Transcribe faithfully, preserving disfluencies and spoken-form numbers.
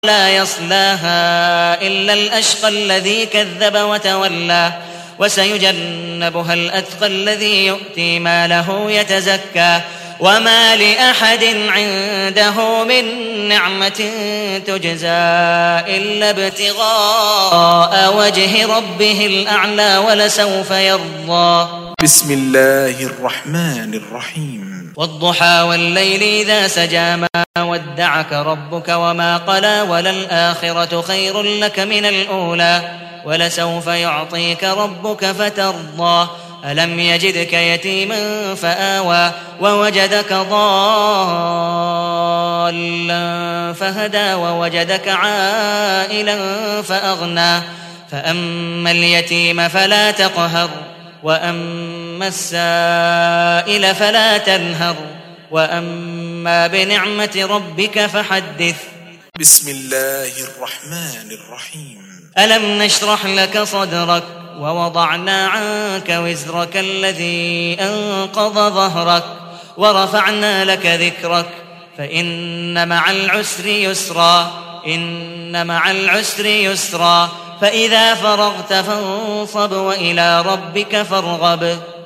لا يصلاها إلا الأشقى الذي كذب وتولى وسيجنبها الأتقى الذي يؤتي ماله يتزكى وما لأحد عنده من نعمة تجزى إلا ابتغاء وجه ربه الأعلى ولسوف يرضى. بسم الله الرحمن الرحيم. والضحى والليل إذا سجى ما ودعك ربك وما قلى وللآخرة خير لك من الأولى ولسوف يعطيك ربك فترضى. ألم يجدك يتيما فآوى ووجدك ضالا فهدى ووجدك عائلا فأغنى فأما اليتيم فلا تقهر وأما السائل فلا تنهر وأما بنعمة ربك فحدث. بسم الله الرحمن الرحيم. ألم نشرح لك صدرك ووضعنا عنك وزرك الذي أنقض ظهرك ورفعنا لك ذكرك فإن مع العسر يسرا إن مع العسر يسرا فإذا فرغت فانصب وإلى ربك فارغب.